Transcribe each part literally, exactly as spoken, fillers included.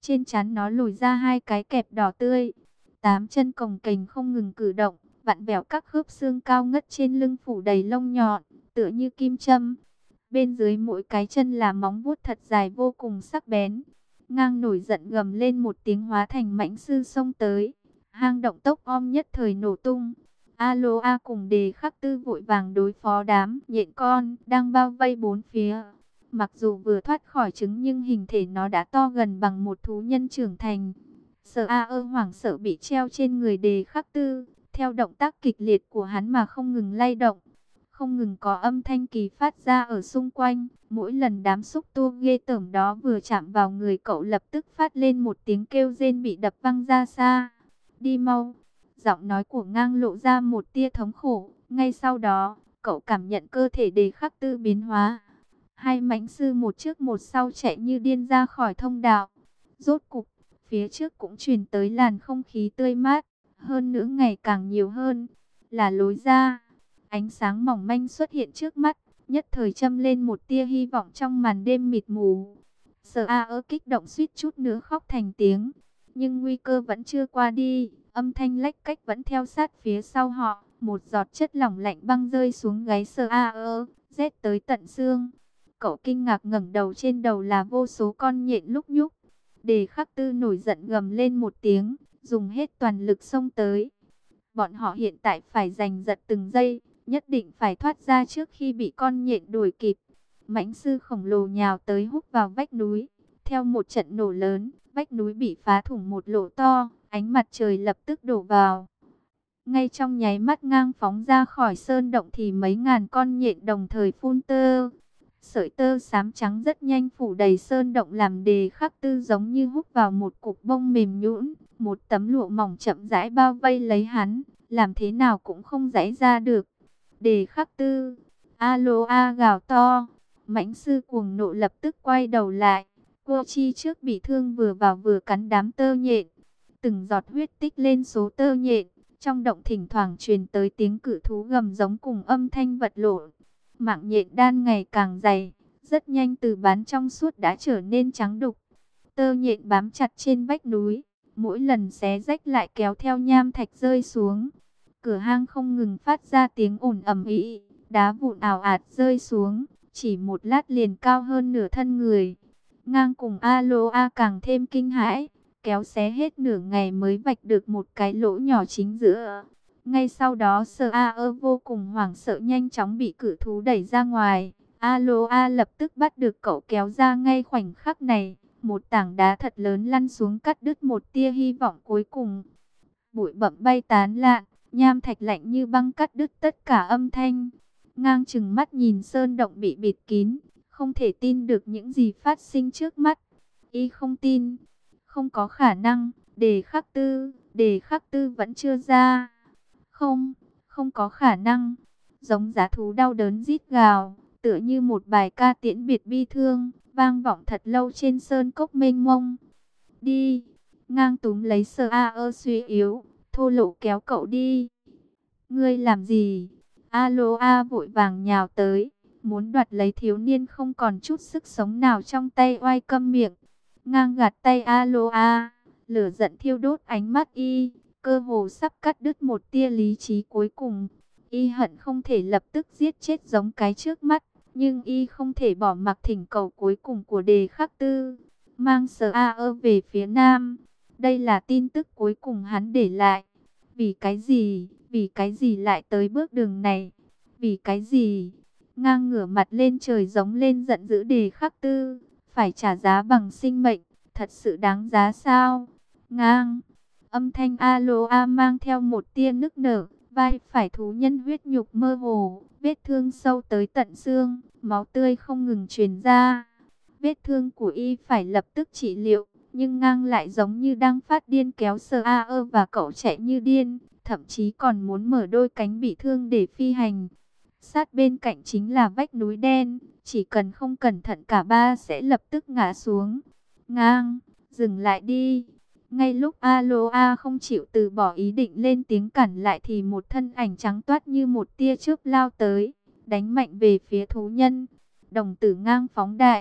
Trên trán nó lồi ra hai cái kẹp đỏ tươi. Tám chân cồng kềnh không ngừng cử động, vặn vẹo các khớp xương cao ngất trên lưng phủ đầy lông nhọn, tựa như kim châm. Bên dưới mỗi cái chân là móng vuốt thật dài vô cùng sắc bén. Ngang nổi giận gầm lên một tiếng hóa thành mãnh sư xông tới. Hang động tốc om nhất thời nổ tung. Alo A cùng Đề Khắc Tư vội vàng đối phó đám nhện con đang bao vây bốn phía. Mặc dù vừa thoát khỏi trứng nhưng hình thể nó đã to gần bằng một thú nhân trưởng thành. Sở A ơ hoảng sợ bị treo trên người Đề Khắc Tư, theo động tác kịch liệt của hắn mà không ngừng lay động. Không ngừng có âm thanh kỳ phát ra ở xung quanh. Mỗi lần đám xúc tu ghê tởm đó vừa chạm vào người cậu lập tức phát lên một tiếng kêu rên bị đập văng ra xa. Đi mau! Giọng nói của Ngang lộ ra một tia thống khổ. Ngay sau đó, cậu cảm nhận cơ thể Đề Khắc Tư biến hóa. Hai mãnh sư một trước một sau chạy như điên ra khỏi thông đạo. Rốt cục, phía trước cũng truyền tới làn không khí tươi mát. Hơn nữa ngày càng nhiều hơn, là lối ra. Ánh sáng mỏng manh xuất hiện trước mắt, nhất thời châm lên một tia hy vọng trong màn đêm mịt mù. Sở A ơ kích động suýt chút nữa khóc thành tiếng. Nhưng nguy cơ vẫn chưa qua đi, âm thanh lách cách vẫn theo sát phía sau họ. Một giọt chất lỏng lạnh băng rơi xuống gáy Sở A ơ, rét tới tận xương. Cậu kinh ngạc ngẩng đầu, trên đầu là vô số con nhện lúc nhúc. Đề Khắc Tư nổi giận gầm lên một tiếng, dùng hết toàn lực xông tới. Bọn họ hiện tại phải giành giật từng giây, nhất định phải thoát ra trước khi bị con nhện đuổi kịp. Mãnh sư khổng lồ nhào tới húc vào vách núi. Theo một trận nổ lớn, vách núi bị phá thủng một lỗ to, ánh mặt trời lập tức đổ vào. Ngay trong nháy mắt Ngang phóng ra khỏi sơn động thì mấy ngàn con nhện đồng thời phun tơ. Sợi tơ xám trắng rất nhanh phủ đầy sơn động làm Đề Khắc Tư giống như hút vào một cục bông mềm nhũn. Một tấm lụa mỏng chậm rãi bao vây lấy hắn, làm thế nào cũng không giãy ra được. Đề Khắc Tư, alo a gào to. Mãnh sư cuồng nộ lập tức quay đầu lại. Cô chi trước bị thương vừa vào vừa cắn đám tơ nhện. Từng giọt huyết tích lên số tơ nhện. Trong động thỉnh thoảng truyền tới tiếng cự thú gầm giống cùng âm thanh vật lộn. Mạng nhện đan ngày càng dày, rất nhanh từ bán trong suốt đã trở nên trắng đục. Tơ nhện bám chặt trên vách núi, mỗi lần xé rách lại kéo theo nham thạch rơi xuống. Cửa hang không ngừng phát ra tiếng ồn ầm ĩ, đá vụn ào ạt rơi xuống, chỉ một lát liền cao hơn nửa thân người. Ngang cùng alo a càng thêm kinh hãi, kéo xé hết nửa ngày mới vạch được một cái lỗ nhỏ chính giữa. Ngay sau đó Sở A ơ vô cùng hoảng sợ nhanh chóng bị cự thú đẩy ra ngoài. Alo A lập tức bắt được cậu kéo ra ngay khoảnh khắc này. Một tảng đá thật lớn lăn xuống cắt đứt một tia hy vọng cuối cùng. Bụi bặm bay tán loạn, nham thạch lạnh như băng cắt đứt tất cả âm thanh. Ngang chừng mắt nhìn sơn động bị bịt kín, không thể tin được những gì phát sinh trước mắt. Y không tin, không có khả năng, Đề Khắc Tư, Đề Khắc Tư vẫn chưa ra. Không, không có khả năng. Giống giá thú đau đớn rít gào, tựa như một bài ca tiễn biệt bi thương, vang vọng thật lâu trên sơn cốc mênh mông. Đi, Ngang túm lấy Sở A ơ suy yếu, thô lỗ kéo cậu đi. Ngươi làm gì? Alo A vội vàng nhào tới, muốn đoạt lấy thiếu niên không còn chút sức sống nào trong tay, oai câm miệng. Ngang gạt tay Alo A, lửa giận thiêu đốt ánh mắt y, cơ hồ sắp cắt đứt một tia lý trí cuối cùng. Y hận không thể lập tức giết chết giống cái trước mắt, nhưng y không thể bỏ mặc thỉnh cầu cuối cùng của Đề Khắc Tư, mang Sở A ơ về phía nam. Đây là tin tức cuối cùng hắn để lại. Vì cái gì, vì cái gì lại tới bước đường này? Vì cái gì? Ngang ngửa mặt lên trời giống lên giận dữ Đề Khắc Tư, phải trả giá bằng sinh mệnh, thật sự đáng giá sao? Ngang, âm thanh alo a mang theo một tia nức nở, vai phải thú nhân huyết nhục mơ hồ, vết thương sâu tới tận xương, máu tươi không ngừng truyền ra. Vết thương của y phải lập tức trị liệu, nhưng Ngang lại giống như đang phát điên kéo Sở A ơ và cậu chạy như điên, thậm chí còn muốn mở đôi cánh bị thương để phi hành. Sát bên cạnh chính là vách núi đen, chỉ cần không cẩn thận cả ba sẽ lập tức ngã xuống. Ngang, dừng lại đi. Ngay lúc Aloha không chịu từ bỏ ý định lên tiếng cản lại thì một thân ảnh trắng toát như một tia chớp lao tới, đánh mạnh về phía thú nhân. Đồng tử Ngang phóng đại,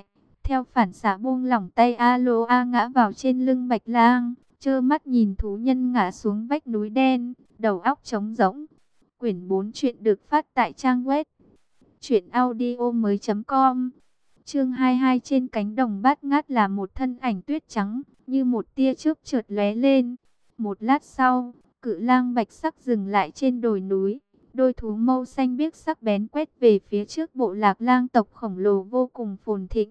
Theo phản xạ buông lỏng tay, Aloa ngã vào trên lưng Bạch Lang, trơ mắt nhìn thú nhân ngã xuống vách núi đen, đầu óc trống rỗng. Quyển bốn truyện được phát tại trang web truyện audio mới chấm com. Chương hai mươi hai. Trên cánh đồng bát ngát là một thân ảnh tuyết trắng, như một tia chớp chợt lóe lên. Một lát sau, cự lang bạch sắc dừng lại trên đồi núi, đôi thú mâu xanh biếc sắc bén quét về phía trước bộ lạc lang tộc khổng lồ vô cùng phồn thịnh.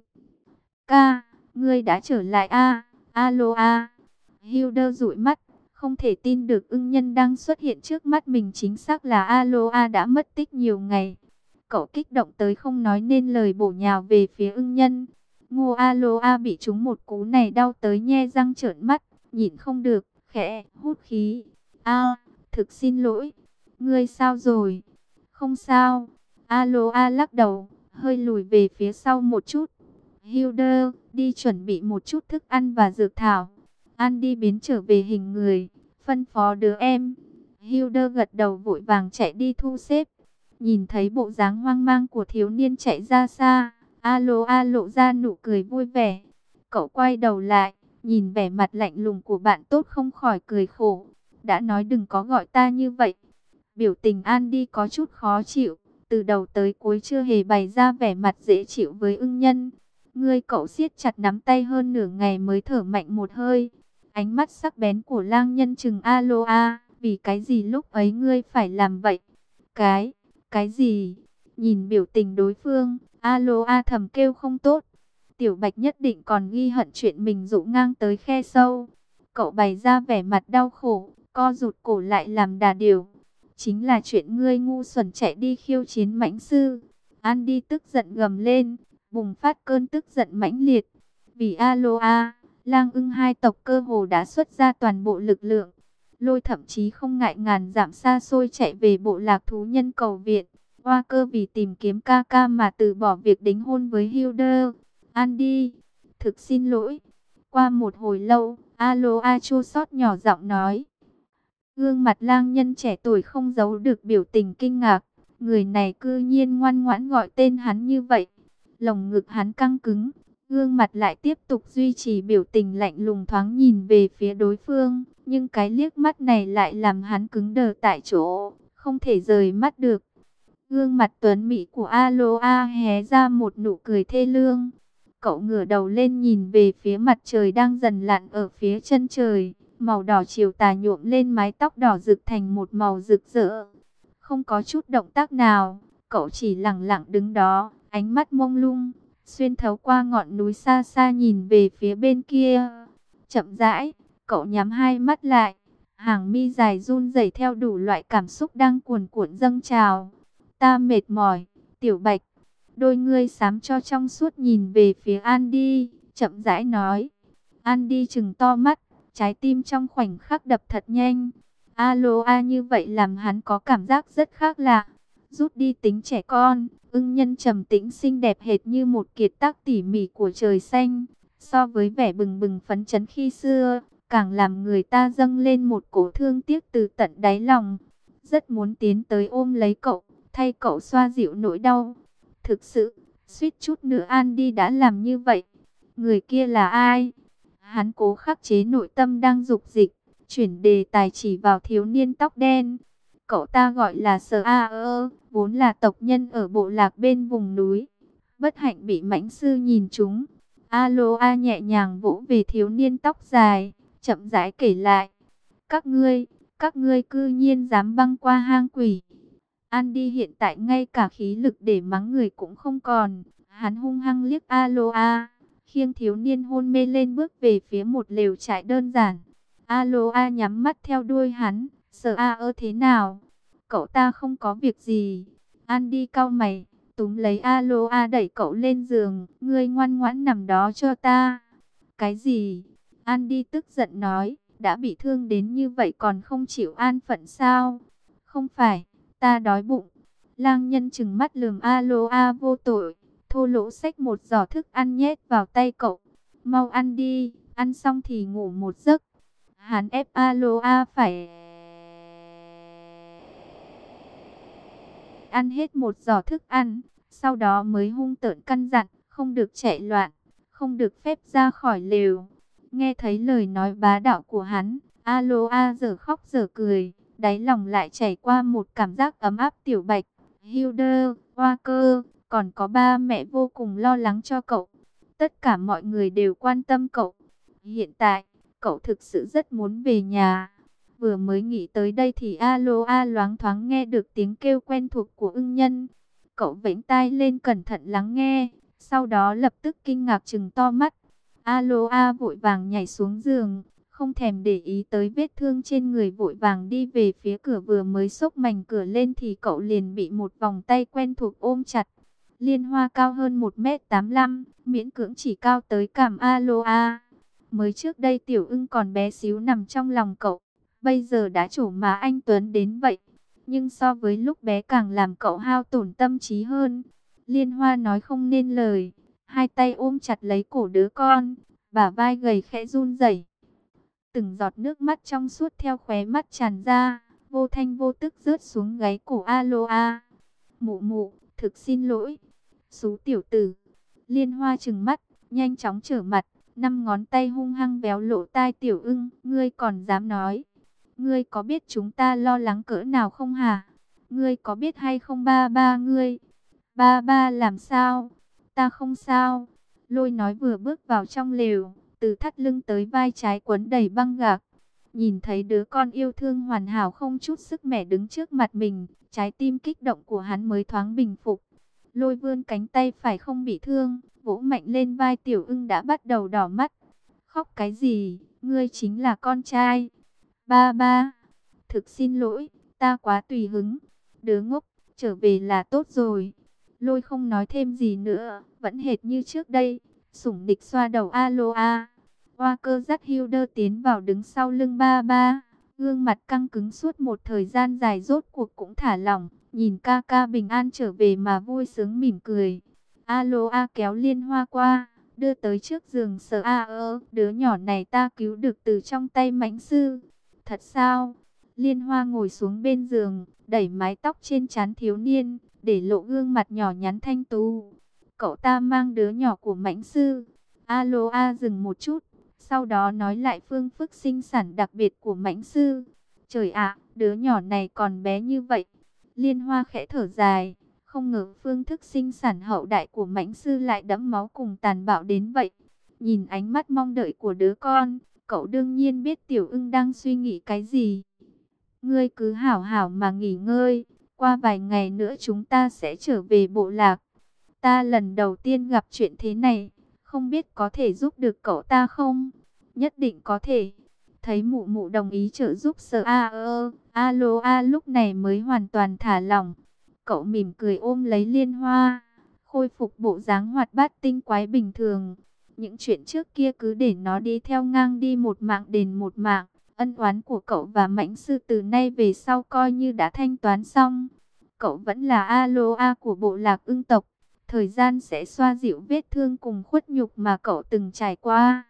Ca, ngươi đã trở lại a? Alo a. Hilder dụi mắt, không thể tin được ưng nhân đang xuất hiện trước mắt mình chính xác là Aloa đã mất tích nhiều ngày. Cậu kích động tới không nói nên lời, bổ nhào về phía ưng nhân. Ngô Aloa bị trúng một cú này đau tới nhe răng trợn mắt, nhịn không được, khẽ hút khí. A, thực xin lỗi. Ngươi sao rồi? Không sao. Aloa lắc đầu, hơi lùi về phía sau một chút. Hilder, đi chuẩn bị một chút thức ăn và dược thảo. Andy biến trở về hình người, phân phó đứa em. Hilder gật đầu vội vàng chạy đi thu xếp. Nhìn thấy bộ dáng hoang mang của thiếu niên chạy ra xa, Aloa lộ ra nụ cười vui vẻ. Cậu quay đầu lại, nhìn vẻ mặt lạnh lùng của bạn tốt không khỏi cười khổ. Đã nói đừng có gọi ta như vậy. Biểu tình Andy có chút khó chịu, từ đầu tới cuối chưa hề bày ra vẻ mặt dễ chịu với ưng nhân. Ngươi, cậu siết chặt nắm tay hơn nửa ngày mới thở mạnh một hơi. Ánh mắt sắc bén của lang nhân trừng Aloa, vì cái gì lúc ấy ngươi phải làm vậy? Cái, cái gì? Nhìn biểu tình đối phương, Aloa thầm kêu không tốt. Tiểu Bạch nhất định còn ghi hận chuyện mình dụ ngang tới khe sâu. Cậu bày ra vẻ mặt đau khổ, co rụt cổ lại làm đà điểu. Chính là chuyện ngươi ngu xuẩn chạy đi khiêu chiến mãnh sư. Andy tức giận gầm lên, bùng phát cơn tức giận mãnh liệt. Vì Aloa, lang ưng hai tộc cơ hồ đã xuất ra toàn bộ lực lượng. Lôi thậm chí không ngại ngàn dặm xa xôi chạy về bộ lạc thú nhân cầu viện. Hoa cơ vì tìm kiếm ca ca mà từ bỏ việc đính hôn với Hilder. Andy, thực xin lỗi. Qua một hồi lâu, Aloa chua xót nhỏ giọng nói. Gương mặt lang nhân trẻ tuổi không giấu được biểu tình kinh ngạc. Người này cư nhiên ngoan ngoãn gọi tên hắn như vậy. Lồng ngực hắn căng cứng, gương mặt lại tiếp tục duy trì biểu tình lạnh lùng, thoáng nhìn về phía đối phương. Nhưng cái liếc mắt này lại làm hắn cứng đờ tại chỗ, không thể rời mắt được. Gương mặt tuấn mỹ của Aloa hé ra một nụ cười thê lương. Cậu ngửa đầu lên nhìn về phía mặt trời đang dần lặn ở phía chân trời. Màu đỏ chiều tà nhuộm lên mái tóc đỏ rực thành một màu rực rỡ. Không có chút động tác nào, cậu chỉ lặng lặng đứng đó, ánh mắt mông lung, xuyên thấu qua ngọn núi xa xa nhìn về phía bên kia. Chậm rãi, cậu nhắm hai mắt lại, hàng mi dài run rẩy theo đủ loại cảm xúc đang cuồn cuộn dâng trào. Ta mệt mỏi, Tiểu Bạch. Đôi ngươi xám cho trong suốt nhìn về phía Andy, chậm rãi nói. Andy trừng to mắt, trái tim trong khoảnh khắc đập thật nhanh. Aloa như vậy làm hắn có cảm giác rất khác lạ. Rút đi tính trẻ con, ưng nhân trầm tĩnh xinh đẹp hệt như một kiệt tác tỉ mỉ của trời xanh. So với vẻ bừng bừng phấn chấn khi xưa, càng làm người ta dâng lên một cổ thương tiếc từ tận đáy lòng. Rất muốn tiến tới ôm lấy cậu, thay cậu xoa dịu nỗi đau. Thực sự, suýt chút nữa Andy đã làm như vậy. Người kia là ai? Hắn cố khắc chế nội tâm đang dục dịch, chuyển đề tài chỉ vào thiếu niên tóc đen. Cậu ta gọi là Sở A ơ, vốn là tộc nhân ở bộ lạc bên vùng núi. Bất hạnh bị mãnh sư nhìn trúng. Aloa nhẹ nhàng vỗ về thiếu niên tóc dài, chậm rãi kể lại. Các ngươi, các ngươi cư nhiên dám băng qua hang quỷ. Andy hiện tại ngay cả khí lực để mắng người cũng không còn. Hắn hung hăng liếc Aloa, khiêng thiếu niên hôn mê lên bước về phía một lều trại đơn giản. Aloa nhắm mắt theo đuôi hắn. Sở A ơ thế nào? Cậu ta không có việc gì. Andy cau mày, túm lấy Aloa đẩy cậu lên giường. Ngươi ngoan ngoãn nằm đó cho ta. Cái gì? Andy tức giận nói. Đã bị thương đến như vậy còn không chịu an phận sao? Không phải, ta đói bụng. Lang nhân trừng mắt lườm Aloa vô tội. Thô lỗ xách một giỏ thức ăn nhét vào tay cậu. Mau ăn đi, ăn xong thì ngủ một giấc. Hắn ép Aloa phải ăn hết một giỏ thức ăn, sau đó mới hung tợn căn dặn, không được chạy loạn, không được phép ra khỏi lều. Nghe thấy lời nói bá đạo của hắn, Aloa giờ khóc giờ cười, đáy lòng lại chảy qua một cảm giác ấm áp. Tiểu Bạch, Hilder, Walker, còn có ba mẹ vô cùng lo lắng cho cậu. Tất cả mọi người đều quan tâm cậu. Hiện tại, cậu thực sự rất muốn về nhà. Vừa mới nghĩ tới đây thì Aloa loáng thoáng nghe được tiếng kêu quen thuộc của ưng nhân. Cậu vểnh tai lên cẩn thận lắng nghe, sau đó lập tức kinh ngạc trừng to mắt. Aloa vội vàng nhảy xuống giường, không thèm để ý tới vết thương trên người, vội vàng đi về phía cửa. Vừa mới xốc mảnh cửa lên thì cậu liền bị một vòng tay quen thuộc ôm chặt. Liên Hoa cao hơn một mét tám mươi lăm, miễn cưỡng chỉ cao tới cằm Aloa. Mới trước đây tiểu ưng còn bé xíu nằm trong lòng cậu, bây giờ đã trổ má anh Tuấn đến vậy. Nhưng so với lúc bé càng làm cậu hao tổn tâm trí hơn. Liên Hoa nói không nên lời, hai tay ôm chặt lấy cổ đứa con, bả vai gầy khẽ run rẩy. Từng giọt nước mắt trong suốt theo khóe mắt tràn ra, vô thanh vô tức rớt xuống gáy cổ Aloa. Mụ mụ, thực xin lỗi. Xú tiểu tử. Liên Hoa trừng mắt, nhanh chóng trở mặt, năm ngón tay hung hăng véo lỗ tai tiểu ưng. Ngươi còn dám nói? Ngươi có biết chúng ta lo lắng cỡ nào không hả? Ngươi có biết hay không ba ba ngươi? Ba ba làm sao? Ta không sao. Lôi nói vừa bước vào trong lều, từ thắt lưng tới vai trái quấn đầy băng gạc. Nhìn thấy đứa con yêu thương hoàn hảo không chút sức mẻ đứng trước mặt mình, trái tim kích động của hắn mới thoáng bình phục. Lôi vươn cánh tay phải không bị thương, vỗ mạnh lên vai tiểu ưng đã bắt đầu đỏ mắt. Khóc cái gì? Ngươi chính là con trai. Ba ba, thực xin lỗi, ta quá tùy hứng. Đứa ngốc, trở về là tốt rồi. Lôi không nói thêm gì nữa, vẫn hệt như trước đây. Sủng địch xoa đầu Aloa. Walker dắt Hilder tiến vào đứng sau lưng ba ba. Gương mặt căng cứng suốt một thời gian dài rốt cuộc cũng thả lỏng. Nhìn ca ca bình an trở về mà vui sướng mỉm cười. Aloa kéo Liên Hoa qua, đưa tới trước giường sờ a ơ. Đứa nhỏ này ta cứu được từ trong tay mãnh sư. Thật sao? Liên Hoa ngồi xuống bên giường, đẩy mái tóc trên trán thiếu niên, để lộ gương mặt nhỏ nhắn thanh tú. Cậu ta mang đứa nhỏ của mãnh sư. Aloa dừng một chút, sau đó nói lại phương phức sinh sản đặc biệt của mãnh sư. Trời ạ, đứa nhỏ này còn bé như vậy. Liên Hoa khẽ thở dài, không ngờ phương thức sinh sản hậu đại của mãnh sư lại đẫm máu cùng tàn bạo đến vậy. Nhìn ánh mắt mong đợi của đứa con, cậu đương nhiên biết tiểu ưng đang suy nghĩ cái gì. Ngươi cứ hảo hảo mà nghỉ ngơi, qua vài ngày nữa chúng ta sẽ trở về bộ lạc. Ta lần đầu tiên gặp chuyện thế này, không biết có thể giúp được cậu ta không? Nhất định có thể. Thấy mụ mụ đồng ý trợ giúp sờ a ơ, Aloa lúc này mới hoàn toàn thả lỏng. Cậu mỉm cười ôm lấy Liên Hoa, khôi phục bộ dáng hoạt bát tinh quái bình thường. Những chuyện trước kia cứ để nó đi theo ngang đi một mạng đền một mạng. Ân oán của cậu và mãnh sư từ nay về sau coi như đã thanh toán xong. Cậu vẫn là Aloa của bộ lạc ưng tộc. Thời gian sẽ xoa dịu vết thương cùng khuất nhục mà cậu từng trải qua.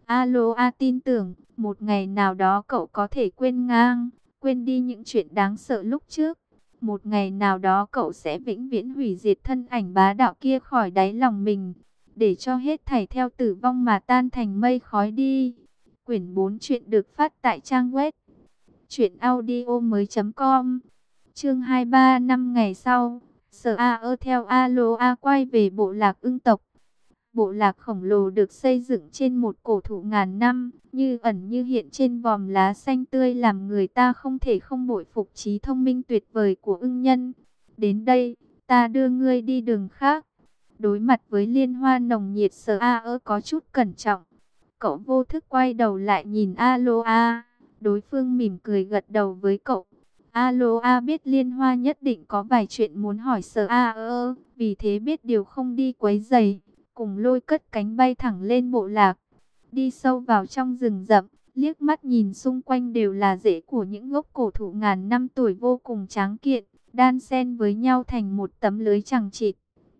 Aloa tin tưởng, một ngày nào đó cậu có thể quên ngang, quên đi những chuyện đáng sợ lúc trước. Một ngày nào đó cậu sẽ vĩnh viễn hủy diệt thân ảnh bá đạo kia khỏi đáy lòng mình, để cho hết thảy theo tử vong mà tan thành mây khói đi. Quyển bốn chuyện được phát tại trang web truyện audio mới chấm com. Chương hai mươi ba năm ngày sau, Sở A ơ theo Aloa quay về bộ lạc ưng tộc. Bộ lạc khổng lồ được xây dựng trên một cổ thụ ngàn năm, như ẩn như hiện trên vòm lá xanh tươi, làm người ta không thể không bội phục trí thông minh tuyệt vời của ưng nhân. Đến đây, ta đưa ngươi đi đường khác. Đối mặt với Liên Hoa nồng nhiệt, Sở A ơ có chút cẩn trọng. Cậu vô thức quay đầu lại nhìn Aloa. Đối phương mỉm cười gật đầu với cậu. Aloa biết Liên Hoa nhất định có vài chuyện muốn hỏi Sở A ơ, vì thế biết điều không đi quấy rầy, cùng lôi cất cánh bay thẳng lên bộ lạc. Đi sâu vào trong rừng rậm, liếc mắt nhìn xung quanh đều là rễ của những gốc cổ thụ ngàn năm tuổi vô cùng tráng kiện, đan xen với nhau thành một tấm lưới chằng chịt.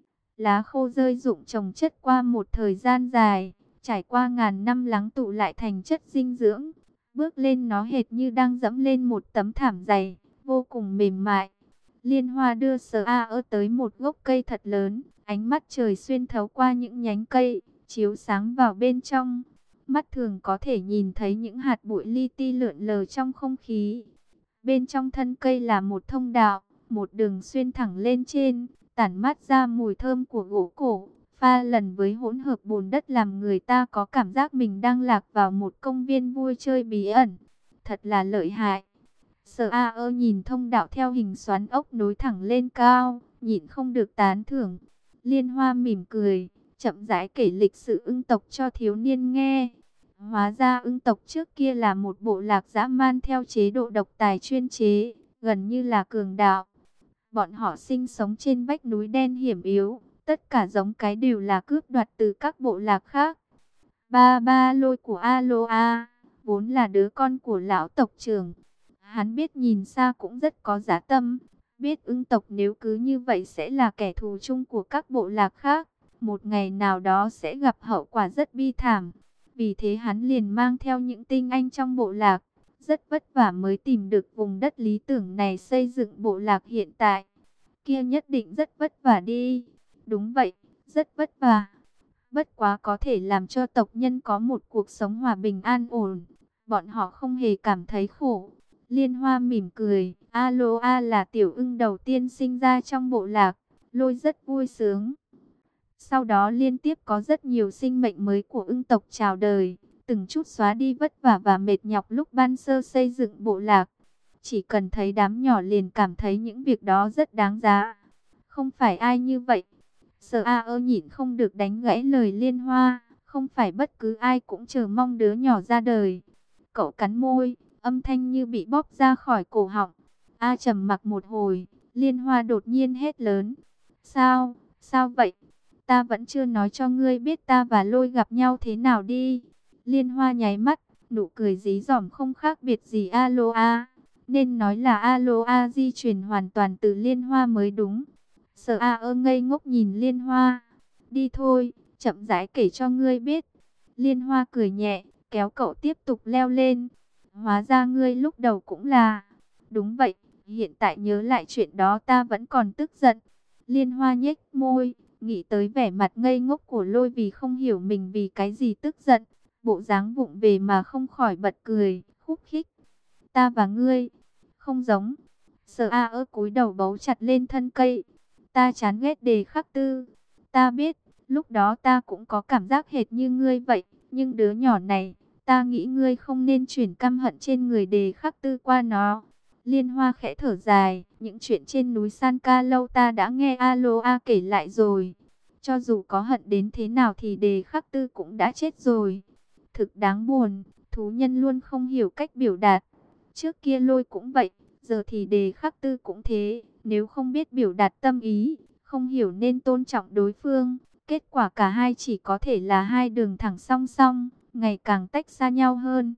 Lá khô rơi rụng chồng chất qua một thời gian dài, trải qua ngàn năm lắng tụ lại thành chất dinh dưỡng. Bước lên nó hệt như đang dẫm lên một tấm thảm dày, vô cùng mềm mại. Liên Hoa đưa Sở A ơ tới một gốc cây thật lớn, ánh mắt trời xuyên thấu qua những nhánh cây, chiếu sáng vào bên trong. Mắt thường có thể nhìn thấy những hạt bụi li ti lượn lờ trong không khí. Bên trong thân cây là một thông đạo, một đường xuyên thẳng lên trên, tản mát ra mùi thơm của gỗ cổ, pha lần với hỗn hợp bùn đất làm người ta có cảm giác mình đang lạc vào một công viên vui chơi bí ẩn. Thật là lợi hại. Sở A ơ nhìn thông đạo theo hình xoắn ốc nối thẳng lên cao, nhịn không được tán thưởng. Liên Hoa mỉm cười, chậm rãi kể lịch sử ưng tộc cho thiếu niên nghe. Hóa ra ưng tộc trước kia là một bộ lạc dã man theo chế độ độc tài chuyên chế, gần như là cường đạo. Bọn họ sinh sống trên vách núi đen hiểm yếu, tất cả giống cái đều là cướp đoạt từ các bộ lạc khác. Ba ba Lôi của Aloa, vốn là đứa con của lão tộc trưởng. Hắn biết nhìn xa cũng rất có dã tâm, biết ưng tộc nếu cứ như vậy sẽ là kẻ thù chung của các bộ lạc khác. Một ngày nào đó sẽ gặp hậu quả rất bi thảm. Vì thế hắn liền mang theo những tinh anh trong bộ lạc, rất vất vả mới tìm được vùng đất lý tưởng này xây dựng bộ lạc hiện tại. Kia nhất định rất vất vả đi. Đúng vậy, rất vất vả. Bất quá có thể làm cho tộc nhân có một cuộc sống hòa bình an ổn. Bọn họ không hề cảm thấy khổ. Liên Hoa mỉm cười. Aloa là tiểu ưng đầu tiên sinh ra trong bộ lạc. Lôi rất vui sướng. Sau đó liên tiếp có rất nhiều sinh mệnh mới của ưng tộc chào đời, từng chút xóa đi vất vả và mệt nhọc lúc ban sơ xây dựng bộ lạc. Chỉ cần thấy đám nhỏ liền cảm thấy những việc đó rất đáng giá. Không phải ai như vậy. Sở A ơ nhịn không được đánh gãy lời Liên Hoa. Không phải bất cứ ai cũng chờ mong đứa nhỏ ra đời. Cậu cắn môi, âm thanh như bị bóp ra khỏi cổ họng. A trầm mặc một hồi, Liên Hoa đột nhiên hét lớn. Sao, sao vậy? Ta vẫn chưa nói cho ngươi biết ta và Lôi gặp nhau thế nào đi. Liên Hoa nháy mắt, nụ cười dí dỏm không khác biệt gì Aloa. Nên nói là Aloa di truyền hoàn toàn từ Liên Hoa mới đúng. Sở A ơ ngây ngốc nhìn Liên Hoa. Đi thôi, chậm rãi kể cho ngươi biết. Liên Hoa cười nhẹ, kéo cậu tiếp tục leo lên. Hóa ra ngươi lúc đầu cũng là... Đúng vậy, hiện tại nhớ lại chuyện đó ta vẫn còn tức giận. Liên Hoa nhếch môi, nghĩ tới vẻ mặt ngây ngốc của Lôi vì không hiểu mình vì cái gì tức giận. Bộ dáng vụng về mà không khỏi bật cười, khúc khích. Ta và ngươi, không giống. Sở A ơ cúi đầu bấu chặt lên thân cây. Ta chán ghét Đề Khắc Tư. Ta biết, lúc đó ta cũng có cảm giác hệt như ngươi vậy. Nhưng đứa nhỏ này, ta nghĩ ngươi không nên chuyển căm hận trên người Đề Khắc Tư qua nó. Liên Hoa khẽ thở dài, những chuyện trên núi San Ca Lâu ta đã nghe Aloa kể lại rồi. Cho dù có hận đến thế nào thì Đề Khắc Tư cũng đã chết rồi. Thực đáng buồn, thú nhân luôn không hiểu cách biểu đạt. Trước kia Lôi cũng vậy, giờ thì Đề Khắc Tư cũng thế. Nếu không biết biểu đạt tâm ý, không hiểu nên tôn trọng đối phương. Kết quả cả hai chỉ có thể là hai đường thẳng song song, ngày càng tách xa nhau hơn.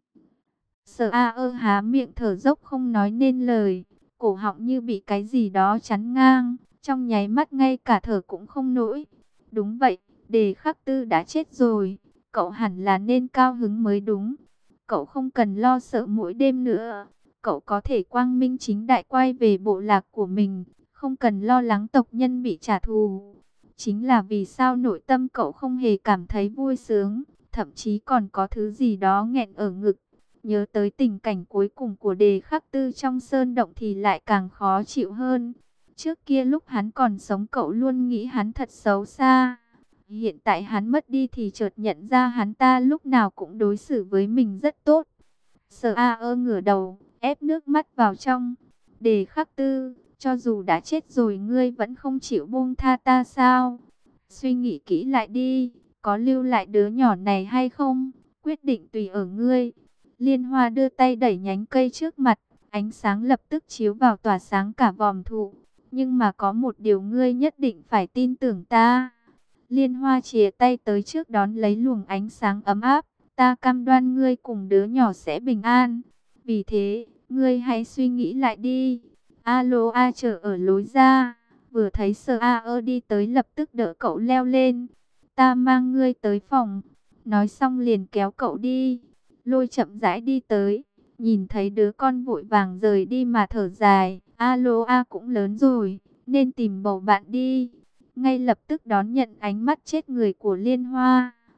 Sở A ơ há miệng thở dốc không nói nên lời, cổ họng như bị cái gì đó chắn ngang, trong nháy mắt ngay cả thở cũng không nổi. Đúng vậy, Đề Khắc Tư đã chết rồi, cậu hẳn là nên cao hứng mới đúng. Cậu không cần lo sợ mỗi đêm nữa, cậu có thể quang minh chính đại quay về bộ lạc của mình, không cần lo lắng tộc nhân bị trả thù. Chính là vì sao nội tâm cậu không hề cảm thấy vui sướng, thậm chí còn có thứ gì đó nghẹn ở ngực. Nhớ tới tình cảnh cuối cùng của Đề Khắc Tư trong sơn động thì lại càng khó chịu hơn. Trước kia lúc hắn còn sống cậu luôn nghĩ hắn thật xấu xa. Hiện tại hắn mất đi thì chợt nhận ra hắn ta lúc nào cũng đối xử với mình rất tốt. Sở A ơ ngửa đầu, ép nước mắt vào trong. Đề Khắc Tư, cho dù đã chết rồi ngươi vẫn không chịu buông tha ta sao? Suy nghĩ kỹ lại đi, có lưu lại đứa nhỏ này hay không? Quyết định tùy ở ngươi. Liên Hoa đưa tay đẩy nhánh cây trước mặt, ánh sáng lập tức chiếu vào tỏa sáng cả vòm thụ. Nhưng mà có một điều ngươi nhất định phải tin tưởng ta. Liên Hoa chìa tay tới trước đón lấy luồng ánh sáng ấm áp. Ta cam đoan ngươi cùng đứa nhỏ sẽ bình an. Vì thế, ngươi hãy suy nghĩ lại đi. Aloa chờ ở lối ra, vừa thấy Sở A ơ đi tới lập tức đỡ cậu leo lên. Ta mang ngươi tới phòng. Nói xong liền kéo cậu đi. Lôi chậm rãi đi tới, nhìn thấy đứa con vội vàng rời đi mà thở dài. Aloa cũng lớn rồi, nên tìm bầu bạn đi. Ngay lập tức đón nhận ánh mắt chết người của Liên Hoa.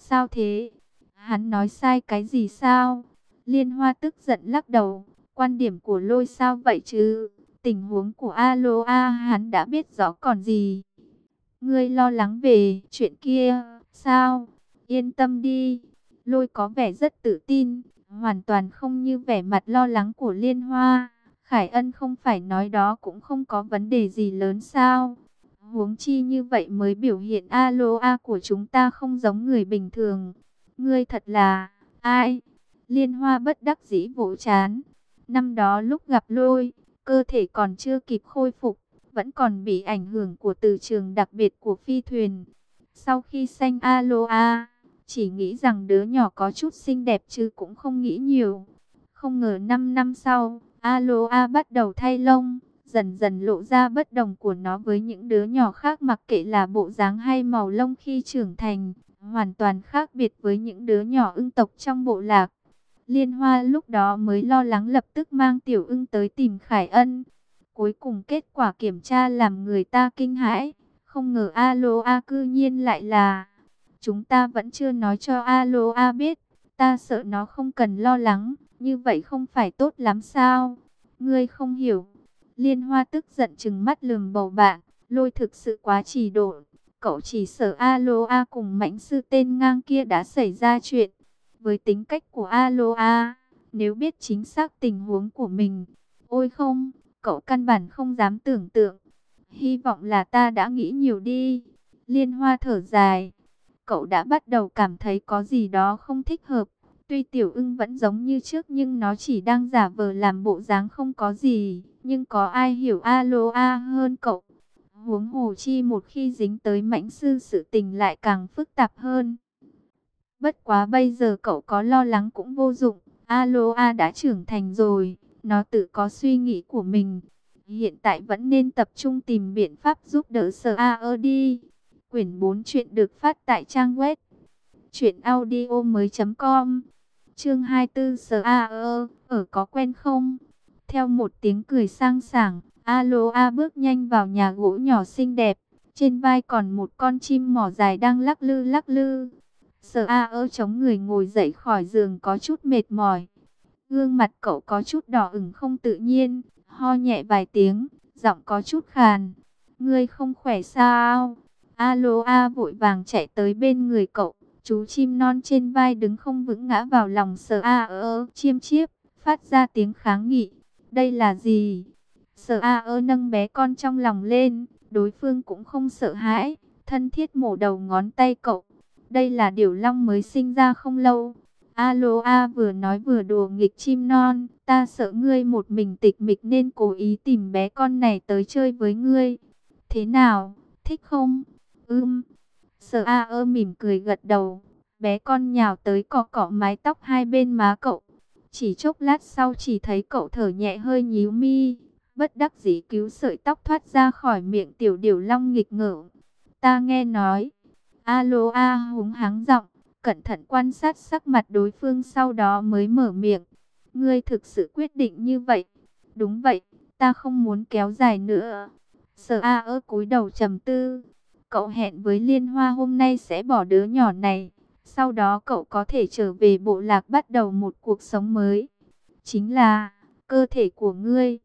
Sao thế? Hắn nói sai cái gì sao? Liên Hoa tức giận lắc đầu. Quan điểm của Lôi sao vậy chứ? Tình huống của Aloa hắn đã biết rõ còn gì. Ngươi lo lắng về chuyện kia, sao? Yên tâm đi. Lôi có vẻ rất tự tin, hoàn toàn không như vẻ mặt lo lắng của Liên Hoa. Khải Ân không phải nói đó cũng không có vấn đề gì lớn sao? Huống chi như vậy mới biểu hiện Aloa của chúng ta không giống người bình thường. Ngươi thật là, ai? Liên Hoa bất đắc dĩ vỗ chán. Năm đó lúc gặp Lôi, cơ thể còn chưa kịp khôi phục, vẫn còn bị ảnh hưởng của từ trường đặc biệt của phi thuyền. Sau khi sanh Aloa, chỉ nghĩ rằng đứa nhỏ có chút xinh đẹp chứ cũng không nghĩ nhiều. Không ngờ năm năm sau, Aloa bắt đầu thay lông, dần dần lộ ra bất đồng của nó với những đứa nhỏ khác, mặc kệ là bộ dáng hay màu lông khi trưởng thành, hoàn toàn khác biệt với những đứa nhỏ ưng tộc trong bộ lạc. Liên Hoa lúc đó mới lo lắng, lập tức mang Tiểu Ưng tới tìm Khải Ân. Cuối cùng kết quả kiểm tra làm người ta kinh hãi, không ngờ Aloa cư nhiên lại là... Chúng ta vẫn chưa nói cho Aloa biết, ta sợ nó không cần lo lắng, như vậy không phải tốt lắm sao? Ngươi không hiểu. Liên Hoa tức giận trừng mắt lườm bầu bạn, Lôi thực sự quá trì độn. Cậu chỉ sợ Aloa cùng mãnh sư tên ngang kia đã xảy ra chuyện. Với tính cách của Aloa, nếu biết chính xác tình huống của mình, ôi không, cậu căn bản không dám tưởng tượng. Hy vọng là ta đã nghĩ nhiều đi. Liên Hoa thở dài. Cậu đã bắt đầu cảm thấy có gì đó không thích hợp. Tuy Tiểu Ưng vẫn giống như trước nhưng nó chỉ đang giả vờ làm bộ dáng không có gì. Nhưng có ai hiểu Aloa hơn cậu? Huống hồ chi một khi dính tới mãnh sư, sự tình lại càng phức tạp hơn. Bất quá bây giờ cậu có lo lắng cũng vô dụng. Aloa đã trưởng thành rồi, nó tự có suy nghĩ của mình. Hiện tại vẫn nên tập trung tìm biện pháp giúp đỡ Sở A ơ đi. Quyển bốn chuyện được phát tại trang web truyện audio mới chấm com. Chương hai mươi tư, Sở A ơ, ở có quen không? Theo một tiếng cười sang sảng, Aloa bước nhanh vào nhà gỗ nhỏ xinh đẹp. Trên vai còn một con chim mỏ dài đang lắc lư lắc lư. Sở A ơ chống người ngồi dậy khỏi giường có chút mệt mỏi. Gương mặt cậu có chút đỏ ửng không tự nhiên, ho nhẹ vài tiếng, giọng có chút khàn. Ngươi không khỏe sao? Aloa vội vàng chạy tới bên người cậu. Chú chim non trên vai đứng không vững ngã vào lòng Sở A ơ, chiêm chiếp, phát ra tiếng kháng nghị. Đây là gì? Sở A ơ nâng bé con trong lòng lên, đối phương cũng không sợ hãi, thân thiết mổ đầu ngón tay cậu. Đây là điểu long mới sinh ra không lâu. Aloa vừa nói vừa đùa nghịch chim non. Ta sợ ngươi một mình tịch mịch nên cố ý tìm bé con này tới chơi với ngươi. Thế nào, thích không? Ưm. Sở A ơ mỉm cười gật đầu. Bé con nhào tới cọ cọ mái tóc hai bên má cậu. Chỉ chốc lát sau chỉ thấy cậu thở nhẹ hơi nhíu mi. Bất đắc dĩ cứu sợi tóc thoát ra khỏi miệng tiểu điểu long nghịch ngợm. Ta nghe nói. Aloa húng hắng giọng, cẩn thận quan sát sắc mặt đối phương sau đó mới mở miệng. Ngươi thực sự quyết định như vậy? Đúng vậy, ta không muốn kéo dài nữa. Sở A ơ cúi đầu trầm tư. Cậu hẹn với Liên Hoa hôm nay sẽ bỏ đứa nhỏ này. Sau đó cậu có thể trở về bộ lạc bắt đầu một cuộc sống mới. Chính là cơ thể của ngươi.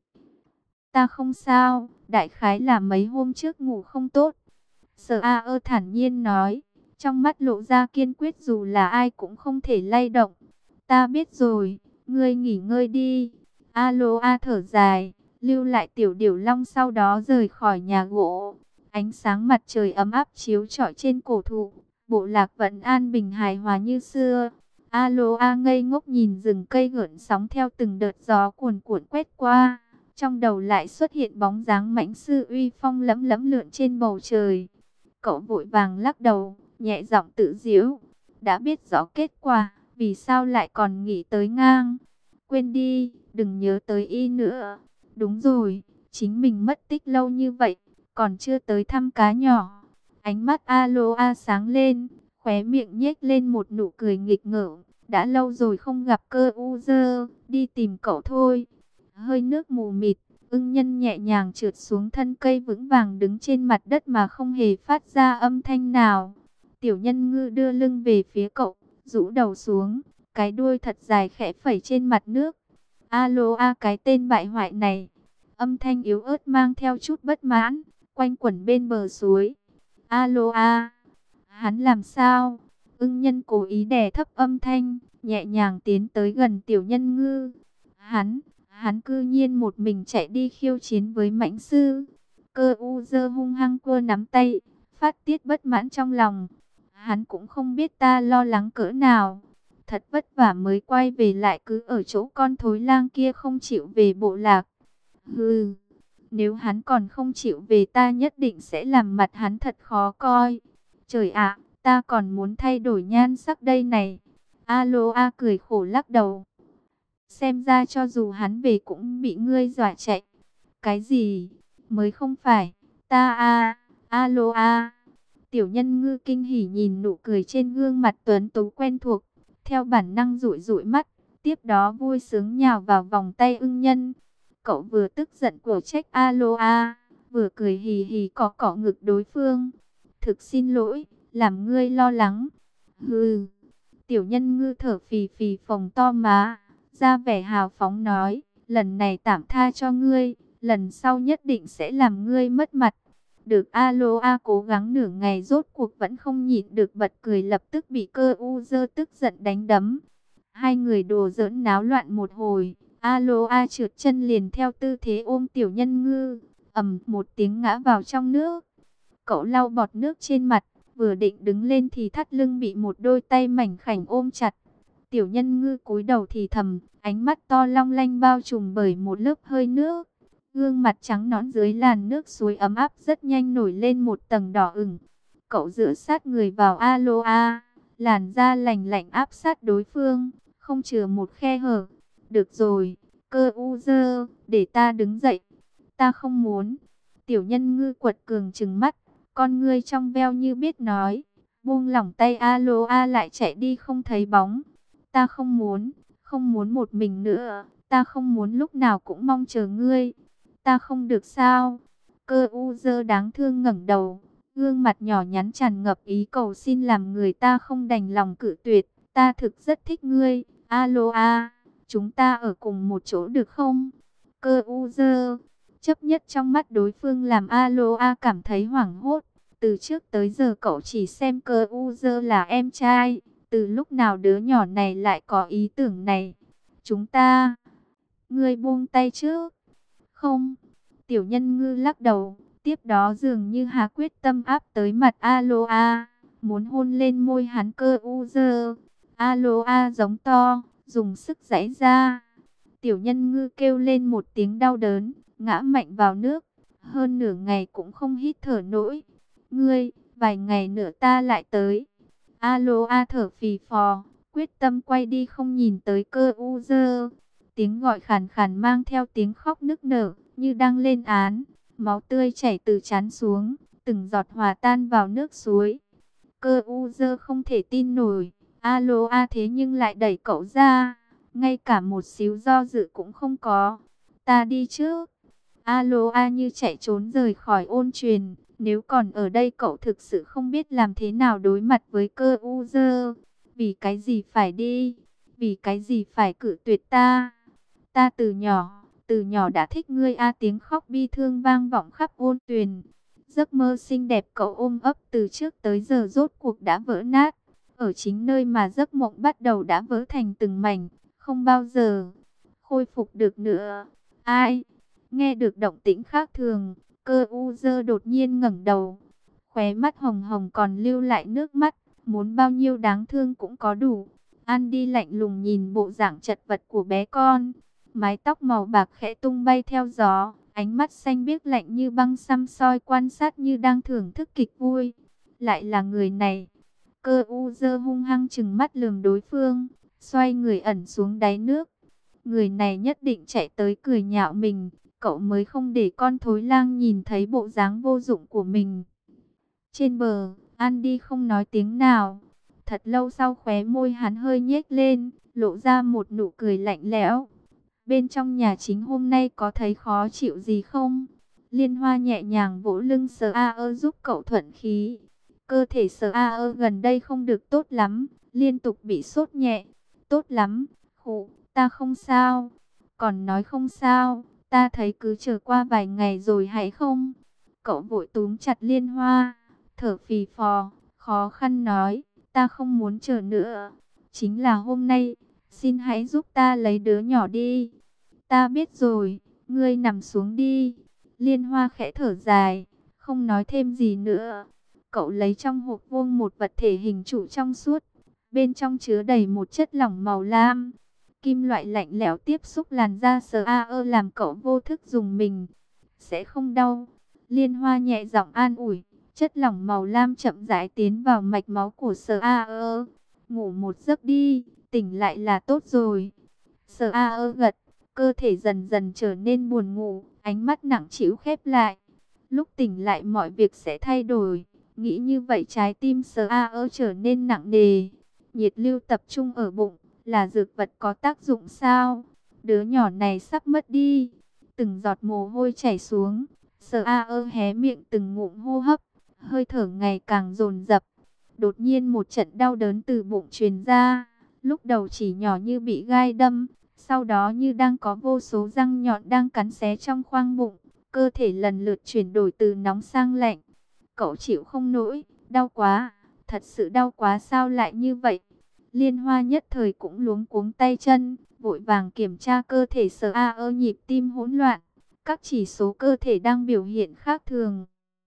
Ta không sao, đại khái là mấy hôm trước ngủ không tốt. Sở A ơ thản nhiên nói, trong mắt lộ ra kiên quyết dù là ai cũng không thể lay động. Ta biết rồi, ngươi nghỉ ngơi đi. Aloa thở dài, lưu lại tiểu điểu long sau đó rời khỏi nhà gỗ. Ánh sáng mặt trời ấm áp chiếu rọi trên cổ thụ, bộ lạc vẫn an bình hài hòa như xưa. Aloa ngây ngốc nhìn rừng cây gợn sóng theo từng đợt gió cuồn cuộn quét qua. Trong đầu lại xuất hiện bóng dáng mãnh sư uy phong lẫm lẫm lượn trên bầu trời. Cậu vội vàng lắc đầu, nhẹ giọng tự giễu. Đã biết rõ kết quả, vì sao lại còn nghĩ tới ngang? Quên đi, đừng nhớ tới y nữa. Đúng rồi, chính mình mất tích lâu như vậy, còn chưa tới thăm cá nhỏ. Ánh mắt Aloa sáng lên, khóe miệng nhếch lên một nụ cười nghịch ngợm. Đã lâu rồi không gặp Cơ U Dơ, đi tìm cậu thôi. Hơi nước mù mịt, ưng nhân nhẹ nhàng trượt xuống thân cây vững vàng đứng trên mặt đất mà không hề phát ra âm thanh nào. Tiểu Nhân Ngư đưa lưng về phía cậu, rũ đầu xuống, cái đuôi thật dài khẽ phẩy trên mặt nước. Alo a, cái tên bại hoại này. Âm thanh yếu ớt mang theo chút bất mãn, quanh quẩn bên bờ suối. Alo a, hắn làm sao? Ưng Nhân cố ý đè thấp âm thanh, nhẹ nhàng tiến tới gần Tiểu Nhân Ngư. Hắn, hắn cư nhiên một mình chạy đi khiêu chiến với mãnh sư. Cơ u dơ hung hăng cua nắm tay, phát tiết bất mãn trong lòng. Hắn cũng không biết ta lo lắng cỡ nào. Thật vất vả mới quay về lại cứ ở chỗ con thối lang kia không chịu về bộ lạc. Hừ, nếu hắn còn không chịu về ta nhất định sẽ làm mặt hắn thật khó coi. Trời ạ, ta còn muốn thay đổi nhan sắc đây này. Alo a cười khổ lắc đầu. Xem ra cho dù hắn về cũng bị ngươi dọa chạy. Cái gì? Mới không phải. Ta a, alo a. Tiểu Nhân Ngư kinh hỉ nhìn nụ cười trên gương mặt tuấn tú quen thuộc. Theo bản năng dụi dụi mắt. Tiếp đó vui sướng nhào vào vòng tay Ưng Nhân. Cậu vừa tức giận của trách alo a, vừa cười hì hì cọ cọ ngực đối phương. Thực xin lỗi, làm ngươi lo lắng. Hừ. Tiểu Nhân Ngư thở phì phì phồng to má, ra vẻ hào phóng nói, lần này tạm tha cho ngươi, lần sau nhất định sẽ làm ngươi mất mặt. Được alo a cố gắng nửa ngày rốt cuộc vẫn không nhịn được bật cười, lập tức bị Cơ u dơ tức giận đánh đấm. Hai người đùa giỡn náo loạn một hồi, alo a trượt chân liền theo tư thế ôm Tiểu Nhân Ngư, ầm một tiếng ngã vào trong nước. Cậu lau bọt nước trên mặt, vừa định đứng lên thì thắt lưng bị một đôi tay mảnh khảnh ôm chặt. Tiểu Nhân Ngư cúi đầu thì thầm, ánh mắt to long lanh bao trùm bởi một lớp hơi nước. Gương mặt trắng nõn dưới làn nước suối ấm áp rất nhanh nổi lên một tầng đỏ ửng. Cậu dựa sát người vào alo a, làn da lành lạnh áp sát đối phương, không chừa một khe hở. Được rồi, Cơ u dơ, để ta đứng dậy. Ta không muốn. Tiểu Nhân Ngư quật cường trừng mắt, con ngươi trong veo như biết nói. Buông lỏng tay alo a lại chạy đi không thấy bóng. Ta không muốn, không muốn một mình nữa. Ta không muốn lúc nào cũng mong chờ ngươi. Ta không được sao? Cơ u dơ đáng thương ngẩng đầu, gương mặt nhỏ nhắn tràn ngập ý cầu xin làm người ta không đành lòng cự tuyệt. Ta thực rất thích ngươi, alo a, chúng ta ở cùng một chỗ được không? Cơ u dơ, chấp nhất trong mắt đối phương làm alo a cảm thấy hoảng hốt. Từ trước tới giờ cậu chỉ xem Cơ u dơ là em trai. Từ lúc nào đứa nhỏ này lại có ý tưởng này? Chúng ta... Ngươi buông tay trước. Không. Tiểu Nhân Ngư lắc đầu. Tiếp đó dường như hạ quyết tâm áp tới mặt alo a, muốn hôn lên môi hắn. Cơ u dơ. Alo a giống to, dùng sức giãy ra. Tiểu Nhân Ngư kêu lên một tiếng đau đớn, ngã mạnh vào nước. Hơn nửa ngày cũng không hít thở nổi. Ngươi, vài ngày nữa ta lại tới. Alo a thở phì phò, quyết tâm quay đi không nhìn tới Cơ u dơ. Tiếng gọi khàn khàn mang theo tiếng khóc nức nở, như đang lên án. Máu tươi chảy từ trán xuống, từng giọt hòa tan vào nước suối. Cơ u dơ không thể tin nổi. Alo a thế nhưng lại đẩy cậu ra. Ngay cả một xíu do dự cũng không có. Ta đi trước. Alo a như chạy trốn rời khỏi ôn chuyền. Nếu còn ở đây cậu thực sự không biết làm thế nào đối mặt với Cơ u dơ. Vì cái gì phải đi? Vì cái gì phải cự tuyệt ta? Ta từ nhỏ, từ nhỏ đã thích ngươi a, tiếng khóc bi thương vang vọng khắp ôn tuyền. Giấc mơ xinh đẹp cậu ôm ấp từ trước tới giờ rốt cuộc đã vỡ nát. Ở chính nơi mà giấc mộng bắt đầu đã vỡ thành từng mảnh, không bao giờ khôi phục được nữa. Ai? Nghe được động tĩnh khác thường, Cơ u dơ đột nhiên ngẩng đầu. Khóe mắt hồng hồng còn lưu lại nước mắt, muốn bao nhiêu đáng thương cũng có đủ. Andy lạnh lùng nhìn bộ dạng chật vật của bé con. Mái tóc màu bạc khẽ tung bay theo gió, ánh mắt xanh biếc lạnh như băng xăm soi quan sát như đang thưởng thức kịch vui. Lại là người này. Cơ u dơ hung hăng trừng mắt lườm đối phương, xoay người ẩn xuống đáy nước. Người này nhất định chạy tới cười nhạo mình, cậu mới không để con thối lang nhìn thấy bộ dáng vô dụng của mình. Trên bờ, Andy không nói tiếng nào. Thật lâu sau khóe môi hắn hơi nhếch lên, lộ ra một nụ cười lạnh lẽo. Bên trong nhà chính hôm nay có thấy khó chịu gì không? Liên Hoa nhẹ nhàng vỗ lưng sờ a ơ giúp cậu thuận khí. Cơ thể Sở A ơ gần đây không được tốt lắm, liên tục bị sốt nhẹ. Tốt lắm, khụ, ta không sao. Còn nói không sao, ta thấy cứ chờ qua vài ngày rồi hãy không. Cậu vội túm chặt Liên Hoa, thở phì phò, khó khăn nói, ta không muốn chờ nữa. Chính là hôm nay, xin hãy giúp ta lấy đứa nhỏ đi. Ta biết rồi, ngươi nằm xuống đi. Liên Hoa khẽ thở dài, không nói thêm gì nữa. Cậu lấy trong hộp vuông một vật thể hình trụ trong suốt, bên trong chứa đầy một chất lỏng màu lam. Kim loại lạnh lẽo tiếp xúc làn da Sở A ơ làm cậu vô thức dùng mình. Sẽ không đau. Liên Hoa nhẹ giọng an ủi. Chất lỏng màu lam chậm rãi tiến vào mạch máu của Sở A ơ. Ngủ một giấc đi, tỉnh lại là tốt rồi. Sở A ơ gật, cơ thể dần dần trở nên buồn ngủ, ánh mắt nặng trĩu khép lại. Lúc tỉnh lại mọi việc sẽ thay đổi. Nghĩ như vậy trái tim Sở A ơ trở nên nặng nề. Nhiệt lưu tập trung ở bụng, là dược vật có tác dụng sao? Đứa nhỏ này sắp mất đi. Từng giọt mồ hôi chảy xuống. Sở A ơ hé miệng từng ngụm hô hấp, hơi thở ngày càng dồn dập. Đột nhiên một trận đau đớn từ bụng truyền ra. Lúc đầu chỉ nhỏ như bị gai đâm, sau đó như đang có vô số răng nhọn đang cắn xé trong khoang bụng. Cơ thể lần lượt chuyển đổi từ nóng sang lạnh. Cậu chịu không nổi, đau quá, thật sự đau quá, sao lại như vậy? Liên Hoa nhất thời cũng luống cuống tay chân, vội vàng kiểm tra cơ thể Sở A ơ, nhịp tim hỗn loạn, các chỉ số cơ thể đang biểu hiện khác thường.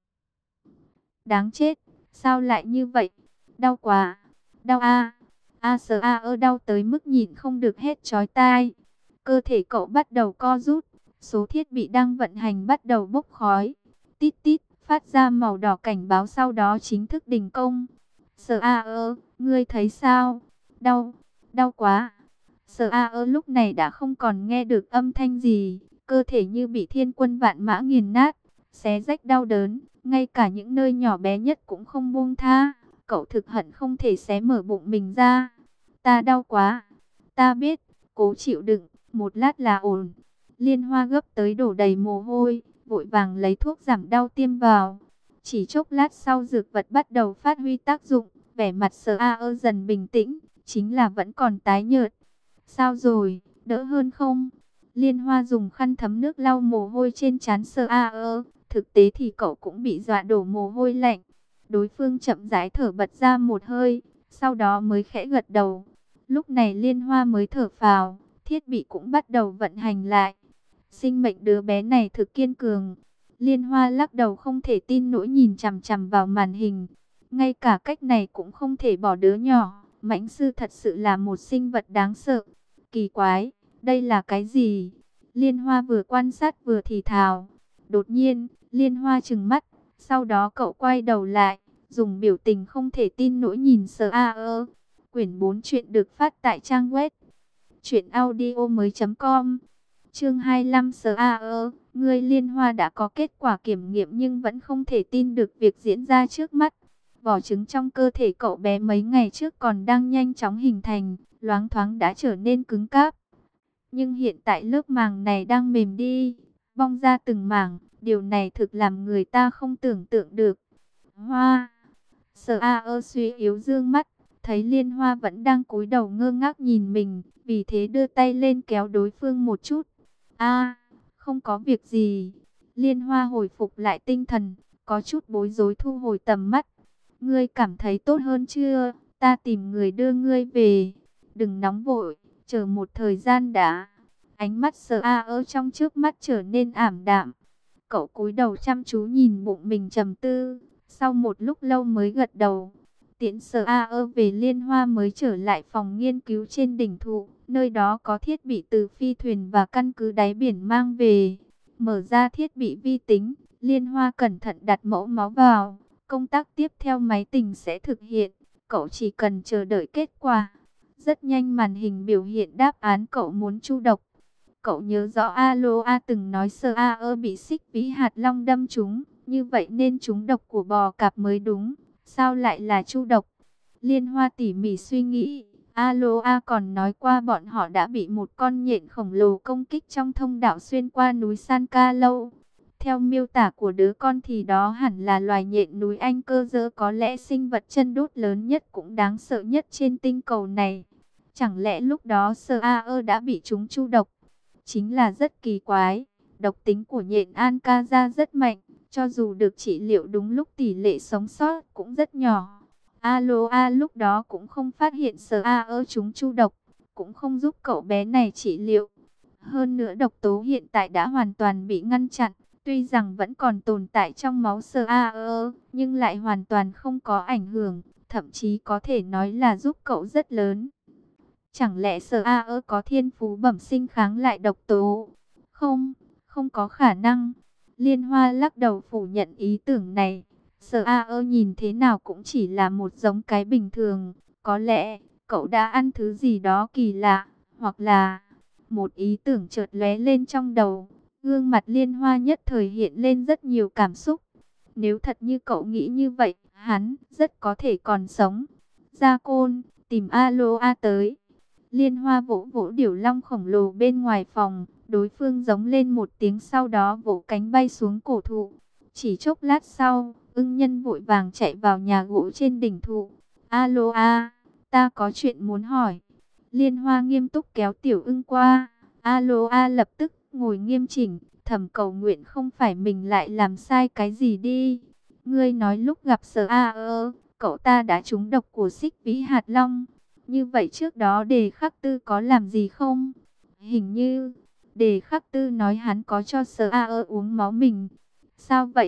Đáng chết, sao lại như vậy? Đau quá, đau a, a Sở A ơ đau tới mức nhìn không được hết chói tai. Cơ thể cậu bắt đầu co rút, số thiết bị đang vận hành bắt đầu bốc khói, tít tít, phát ra màu đỏ cảnh báo, sau đó chính thức đình công. Sở A ơ, ngươi thấy sao? Đau, đau quá. Sở A ơ lúc này đã không còn nghe được âm thanh gì, cơ thể như bị thiên quân vạn mã nghiền nát, xé rách đau đớn, ngay cả những nơi nhỏ bé nhất cũng không buông tha. Cậu thực hận không thể xé mở bụng mình ra. Ta đau quá, ta biết, cố chịu đựng, một lát là ổn. Liên Hoa gấp tới đổ đầy mồ hôi, vội vàng lấy thuốc giảm đau tiêm vào. Chỉ chốc lát sau dược vật bắt đầu phát huy tác dụng, vẻ mặt Sở A ơ dần bình tĩnh, chính là vẫn còn tái nhợt. Sao rồi, đỡ hơn không? Liên Hoa dùng khăn thấm nước lau mồ hôi trên trán Sở A ơ, thực tế thì cậu cũng bị dọa đổ mồ hôi lạnh. Đối phương chậm rãi thở bật ra một hơi, sau đó mới khẽ gật đầu. Lúc này Liên Hoa mới thở phào, thiết bị cũng bắt đầu vận hành lại. Sinh mệnh đứa bé này thực kiên cường. Liên Hoa lắc đầu không thể tin nổi nhìn chằm chằm vào màn hình. Ngay cả cách này cũng không thể bỏ đứa nhỏ. Mãnh sư thật sự là một sinh vật đáng sợ. Kỳ quái, đây là cái gì? Liên Hoa vừa quan sát vừa thì thào. Đột nhiên, Liên Hoa trừng mắt. Sau đó cậu quay đầu lại, dùng biểu tình không thể tin nổi nhìn Sở A ơ. Quyển bốn chuyện được phát tại trang web truyện audio mới chấm com. Chương hai mươi lăm. Sở A ơ, ngươi. Liên Hoa đã có kết quả kiểm nghiệm nhưng vẫn không thể tin được việc diễn ra trước mắt. Vỏ trứng trong cơ thể cậu bé mấy ngày trước còn đang nhanh chóng hình thành, loáng thoáng đã trở nên cứng cáp. Nhưng hiện tại lớp màng này đang mềm đi, bong ra từng mảng, điều này thực làm người ta không tưởng tượng được. Hoa. Sở A ơ suy yếu dương mắt, thấy Liên Hoa vẫn đang cúi đầu ngơ ngác nhìn mình, vì thế đưa tay lên kéo đối phương một chút. A, không có việc gì. Liên Hoa hồi phục lại tinh thần, có chút bối rối thu hồi tầm mắt. Ngươi cảm thấy tốt hơn chưa? Ta tìm người đưa ngươi về. Đừng nóng vội, chờ một thời gian đã. Ánh mắt Sở A ơ trong trước mắt trở nên ảm đạm. Cậu cúi đầu chăm chú nhìn bụng mình trầm tư, sau một lúc lâu mới gật đầu. Tiễn Sở A ơ về, Liên Hoa mới trở lại phòng nghiên cứu trên đỉnh thụ. Nơi đó có thiết bị từ phi thuyền và căn cứ đáy biển mang về. Mở ra thiết bị vi tính, Liên Hoa cẩn thận đặt mẫu máu vào. Công tác tiếp theo máy tính sẽ thực hiện. Cậu chỉ cần chờ đợi kết quả. Rất nhanh màn hình biểu hiện đáp án cậu muốn chu độc. Cậu nhớ rõ Alo A từng nói Sở A ơ bị xích vĩ hạt long đâm trúng. Như vậy nên trúng độc của bò cạp mới đúng. Sao lại là chu độc? Liên Hoa tỉ mỉ suy nghĩ. Alo A còn nói qua bọn họ đã bị một con nhện khổng lồ công kích trong thông đạo xuyên qua núi San Ca Lâu. Theo miêu tả của đứa con thì đó hẳn là loài nhện núi Anh cơ dơ, có lẽ sinh vật chân đốt lớn nhất cũng đáng sợ nhất trên tinh cầu này. Chẳng lẽ lúc đó Sơ A ơ đã bị chúng chu độc? Chính là rất kỳ quái. Độc tính của nhện Ankaza rất mạnh, cho dù được trị liệu đúng lúc tỷ lệ sống sót cũng rất nhỏ. Aloa lúc đó cũng không phát hiện Sơ A ơ chúng chu độc, cũng không giúp cậu bé này trị liệu. Hơn nữa độc tố hiện tại đã hoàn toàn bị ngăn chặn. Tuy rằng vẫn còn tồn tại trong máu Sơ A ơ, nhưng lại hoàn toàn không có ảnh hưởng, thậm chí có thể nói là giúp cậu rất lớn. Chẳng lẽ Sơ A ơ có thiên phú bẩm sinh kháng lại độc tố? Không, không có khả năng. Liên Hoa lắc đầu phủ nhận ý tưởng này. Sơ A ơ nhìn thế nào cũng chỉ là một giống cái bình thường. Có lẽ cậu đã ăn thứ gì đó kỳ lạ, hoặc là... Một ý tưởng chợt lóe lên trong đầu. Gương mặt Liên Hoa nhất thời hiện lên rất nhiều cảm xúc. Nếu thật như cậu nghĩ như vậy, hắn rất có thể còn sống. Gia Côn, tìm Aloa tới. Liên Hoa vỗ vỗ điểu long khổng lồ bên ngoài phòng. Đối phương giống lên một tiếng, sau đó vỗ cánh bay xuống cổ thụ. Chỉ chốc lát sau, ưng nhân vội vàng chạy vào nhà gỗ trên đỉnh thụ. Aloa, ta có chuyện muốn hỏi. Liên Hoa nghiêm túc kéo tiểu ưng qua. Aloa lập tức ngồi nghiêm chỉnh, thầm cầu nguyện không phải mình lại làm sai cái gì đi. Ngươi nói lúc gặp Sở A ơ, cậu ta đã trúng độc của Xích Vĩ Hạt Long. Như vậy trước đó Đề Khắc Tư có làm gì không? Hình như Đề Khắc Tư nói hắn có cho Sở A ơ uống máu mình. Sao vậy?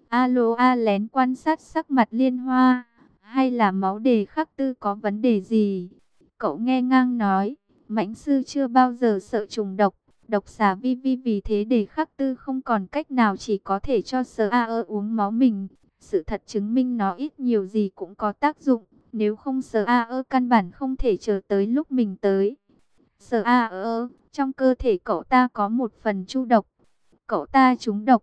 Aloa lén quan sát sắc mặt Liên Hoa. Hay là máu Đề Khắc Tư có vấn đề gì? Cậu nghe ngang nói, Mãnh sư chưa bao giờ sợ trùng độc, độc xà vi vi vì thế Đề Khắc Tư không còn cách nào, chỉ có thể cho Sở A ơ uống máu mình. Sự thật chứng minh nó ít nhiều gì cũng có tác dụng, nếu không Sở A ơ căn bản không thể chờ tới lúc mình tới. Sở A ơ, trong cơ thể cậu ta có một phần chu độc, cậu ta trúng độc.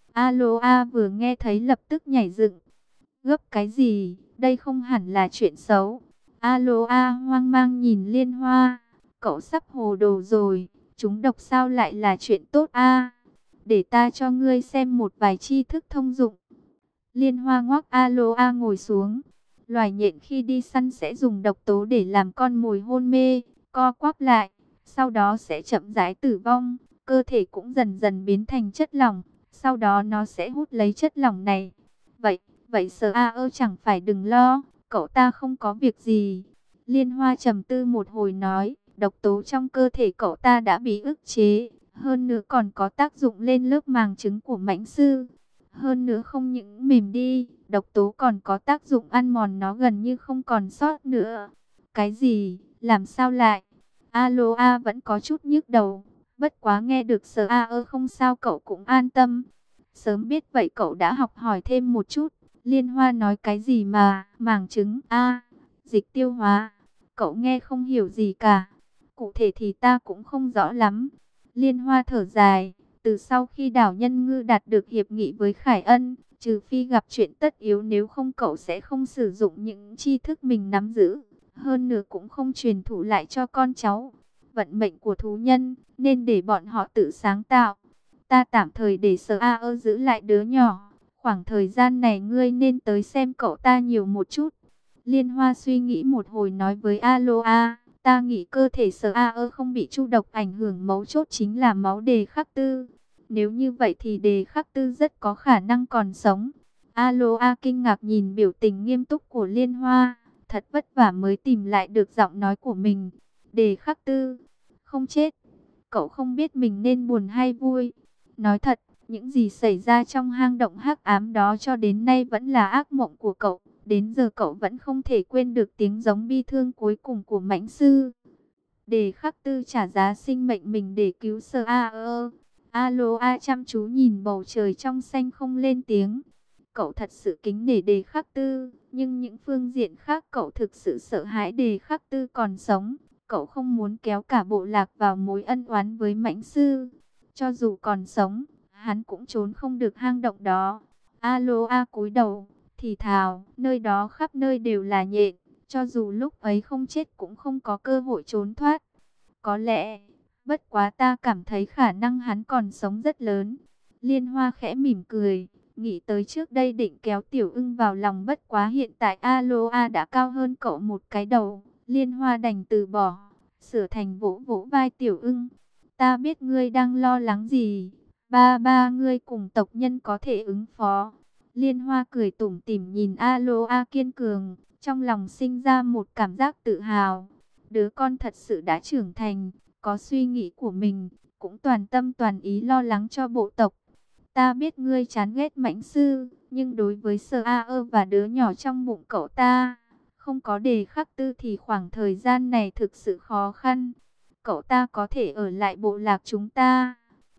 Aloa vừa nghe thấy lập tức nhảy dựng. Gấp cái gì, đây không hẳn là chuyện xấu. Aloa hoang mang nhìn Liên Hoa. Cậu sắp hồ đồ rồi. Chúng độc sao lại là chuyện tốt a? Để ta cho ngươi xem một vài tri thức thông dụng. Liên Hoa ngoắc Aloa ngồi xuống. Loài nhện khi đi săn sẽ dùng độc tố để làm con mồi hôn mê, co quắp lại. Sau đó sẽ chậm rãi tử vong. Cơ thể cũng dần dần biến thành chất lỏng. Sau đó nó sẽ hút lấy chất lỏng này. Vậy, vậy Sở A ơ chẳng phải đừng lo. Cậu ta không có việc gì. Liên Hoa trầm tư một hồi nói, độc tố trong cơ thể cậu ta đã bị ức chế, hơn nữa còn có tác dụng lên lớp màng trứng của mãnh sư. Hơn nữa không những mềm đi, độc tố còn có tác dụng ăn mòn nó gần như không còn sót nữa. Cái gì? Làm sao lại? Aloa vẫn có chút nhức đầu, bất quá nghe được Sở A ơ không sao cậu cũng an tâm. Sớm biết vậy cậu đã học hỏi thêm một chút. Liên Hoa nói cái gì mà, màng trứng, a dịch tiêu hóa, cậu nghe không hiểu gì cả. Cụ thể thì ta cũng không rõ lắm. Liên Hoa thở dài, từ sau khi đảo Nhân Ngư đạt được hiệp nghị với Khải Ân, trừ phi gặp chuyện tất yếu, nếu không cậu sẽ không sử dụng những tri thức mình nắm giữ. Hơn nữa cũng không truyền thụ lại cho con cháu. Vận mệnh của thú nhân, nên để bọn họ tự sáng tạo. Ta tạm thời để Sở A ơ giữ lại đứa nhỏ. Khoảng thời gian này ngươi nên tới xem cậu ta nhiều một chút. Liên Hoa suy nghĩ một hồi nói với Aloa, ta nghĩ cơ thể Sở A ơ không bị chu độc, ảnh hưởng mấu chốt chính là máu Đề Khắc Tư. Nếu như vậy thì Đề Khắc Tư rất có khả năng còn sống. Aloa kinh ngạc nhìn biểu tình nghiêm túc của Liên Hoa, thật vất vả mới tìm lại được giọng nói của mình. Đề Khắc Tư không chết, cậu không biết mình nên buồn hay vui. Nói thật, những gì xảy ra trong hang động hắc ám đó cho đến nay vẫn là ác mộng của cậu. Đến giờ cậu vẫn không thể quên được tiếng giống bi thương cuối cùng của mãnh sư. Đề Khắc Tư trả giá sinh mệnh mình để cứu Sở A ơ. Aloa chăm chú nhìn bầu trời trong xanh không lên tiếng. Cậu thật sự kính nể Đề Khắc Tư, nhưng những phương diện khác cậu thực sự sợ hãi Đề Khắc Tư còn sống. Cậu không muốn kéo cả bộ lạc vào mối ân oán với mãnh sư. Cho dù còn sống, hắn cũng trốn không được hang động đó. Aloa cúi đầu, thì thào, nơi đó khắp nơi đều là nhện. Cho dù lúc ấy không chết cũng không có cơ hội trốn thoát. Có lẽ, bất quá ta cảm thấy khả năng hắn còn sống rất lớn. Liên Hoa khẽ mỉm cười, nghĩ tới trước đây định kéo Tiểu Ưng vào lòng, bất quá hiện tại Aloa đã cao hơn cậu một cái đầu. Liên Hoa đành từ bỏ, sửa thành vỗ vỗ vai Tiểu Ưng. Ta biết ngươi đang lo lắng gì, ba ba ngươi cùng tộc nhân có thể ứng phó. Liên Hoa cười tủm tỉm nhìn Aloa kiên cường, trong lòng sinh ra một cảm giác tự hào. Đứa con thật sự đã trưởng thành, có suy nghĩ của mình, cũng toàn tâm toàn ý lo lắng cho bộ tộc. Ta biết ngươi chán ghét Mãnh Sư, nhưng đối với Sở A ơ và đứa nhỏ trong bụng cậu ta, không có Đề Khắc Tư thì khoảng thời gian này thực sự khó khăn. Cậu ta có thể ở lại bộ lạc chúng ta.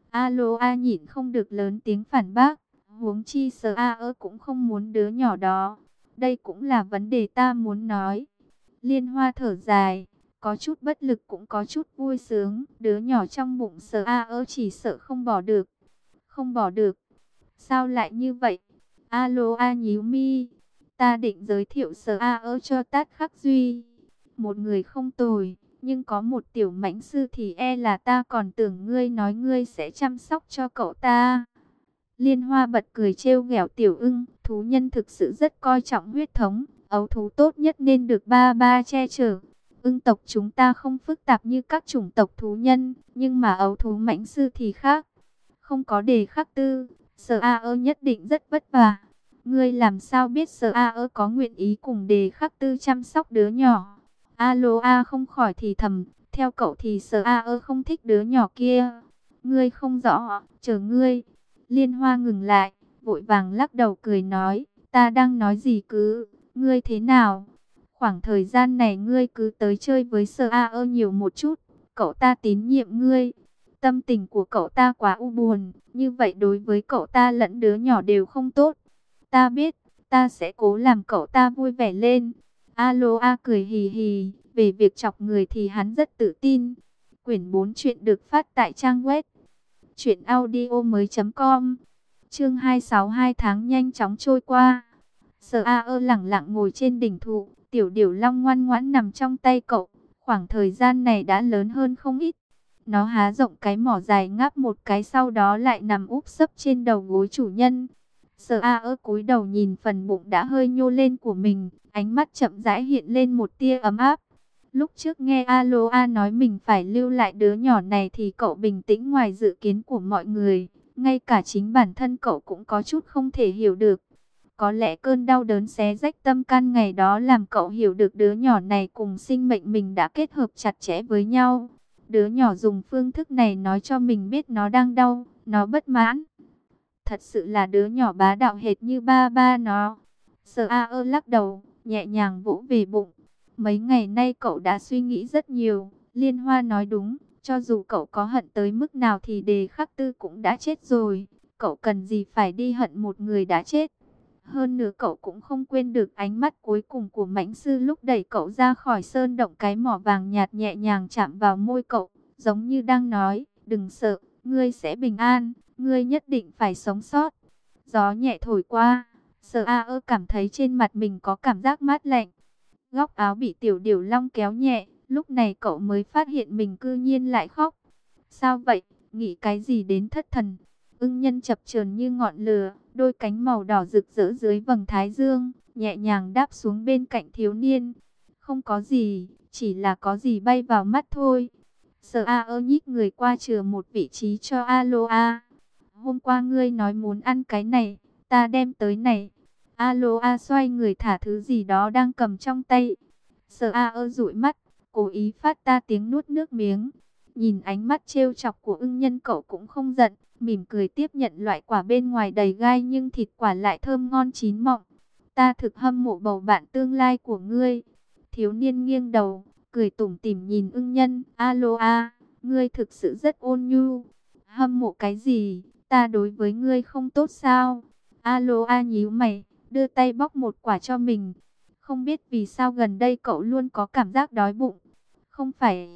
Aloa nhịn không được lớn tiếng phản bác, huống chi Sở A ơ cũng không muốn đứa nhỏ đó. Đây cũng là vấn đề ta muốn nói. Liên Hoa thở dài, có chút bất lực cũng có chút vui sướng. Đứa nhỏ trong bụng Sở A ơ chỉ sợ không bỏ được. Không bỏ được. Sao lại như vậy? Aloa nhíu mi. Ta định giới thiệu Sở A ơ cho Tát Khắc Duy. Một người không tồi, nhưng có một tiểu mãnh sư thì e là ta còn tưởng ngươi nói ngươi sẽ chăm sóc cho cậu ta. Liên Hoa bật cười trêu ghẹo Tiểu Ưng, thú nhân thực sự rất coi trọng huyết thống, ấu thú tốt nhất nên được ba ba che chở. Ưng tộc chúng ta không phức tạp như các chủng tộc thú nhân, nhưng mà ấu thú mãnh sư thì khác. Không có Đề Khắc Tư, Sở A ơ nhất định rất vất vả. Ngươi làm sao biết Sở A ơ có nguyện ý cùng Đề Khắc Tư chăm sóc đứa nhỏ? Aloa không khỏi thì thầm, theo cậu thì Sở A ơ không thích đứa nhỏ kia. Ngươi không rõ, chờ ngươi. Liên Hoa ngừng lại, vội vàng lắc đầu cười nói, ta đang nói gì cứ, ngươi thế nào? Khoảng thời gian này ngươi cứ tới chơi với Sở A ơ nhiều một chút, cậu ta tín nhiệm ngươi. Tâm tình của cậu ta quá u buồn, như vậy đối với cậu ta lẫn đứa nhỏ đều không tốt. Ta biết, ta sẽ cố làm cậu ta vui vẻ lên. Aloa cười hì hì, về việc chọc người thì hắn rất tự tin. Quyển bốn chuyện được phát tại trang web truyện audio mới chấm com. Chương hai mươi sáu, hai tháng nhanh chóng trôi qua. Sở A ơ lẳng lặng ngồi trên đỉnh thụ, Tiểu Điểu Long ngoan ngoãn nằm trong tay cậu. Khoảng thời gian này đã lớn hơn không ít. Nó há rộng cái mỏ dài ngáp một cái, sau đó lại nằm úp sấp trên đầu gối chủ nhân. Sở A ơ cúi đầu nhìn phần bụng đã hơi nhô lên của mình, ánh mắt chậm rãi hiện lên một tia ấm áp. Lúc trước nghe Aloa nói mình phải lưu lại đứa nhỏ này thì cậu bình tĩnh ngoài dự kiến của mọi người. Ngay cả chính bản thân cậu cũng có chút không thể hiểu được. Có lẽ cơn đau đớn xé rách tâm can ngày đó làm cậu hiểu được đứa nhỏ này cùng sinh mệnh mình đã kết hợp chặt chẽ với nhau. Đứa nhỏ dùng phương thức này nói cho mình biết nó đang đau, nó bất mãn. Thật sự là đứa nhỏ bá đạo hệt như ba ba nó. Sở A ơ lắc đầu, nhẹ nhàng vỗ về bụng. Mấy ngày nay cậu đã suy nghĩ rất nhiều. Liên Hoa nói đúng, cho dù cậu có hận tới mức nào thì Đề Khắc Tư cũng đã chết rồi. Cậu cần gì phải đi hận một người đã chết. Hơn nữa cậu cũng không quên được ánh mắt cuối cùng của Mãnh Sư lúc đẩy cậu ra khỏi sơn động, cái mỏ vàng nhạt nhẹ nhàng chạm vào môi cậu, giống như đang nói, đừng sợ, ngươi sẽ bình an, ngươi nhất định phải sống sót. Gió nhẹ thổi qua, Sở A ơ cảm thấy trên mặt mình có cảm giác mát lạnh. Góc áo bị Tiểu Điểu Long kéo nhẹ, lúc này cậu mới phát hiện mình cư nhiên lại khóc. Sao vậy, nghĩ cái gì đến thất thần? Ưng nhân chập chờn như ngọn lửa, đôi cánh màu đỏ rực rỡ dưới vầng thái dương, nhẹ nhàng đáp xuống bên cạnh thiếu niên. Không có gì, chỉ là có gì bay vào mắt thôi. Sở A ơ nhích người qua chừa một vị trí cho Aloa. Hôm qua ngươi nói muốn ăn cái này, ta đem tới này. Aloa xoay người thả thứ gì đó đang cầm trong tay. Sở A ơ dụi mắt, cố ý phát ta tiếng nuốt nước miếng. Nhìn ánh mắt trêu chọc của ưng nhân, cậu cũng không giận, mỉm cười tiếp nhận loại quả bên ngoài đầy gai nhưng thịt quả lại thơm ngon chín mọng. Ta thực hâm mộ bầu bạn tương lai của ngươi. Thiếu niên nghiêng đầu, cười tủm tỉm nhìn ưng nhân. Aloa, ngươi thực sự rất ôn nhu. Hâm mộ cái gì, ta đối với ngươi không tốt sao? Aloa nhíu mày, đưa tay bóc một quả cho mình. Không biết vì sao gần đây cậu luôn có cảm giác đói bụng. Không phải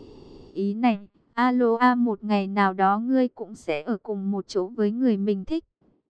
ý này, Aloa, một ngày nào đó ngươi cũng sẽ ở cùng một chỗ với người mình thích.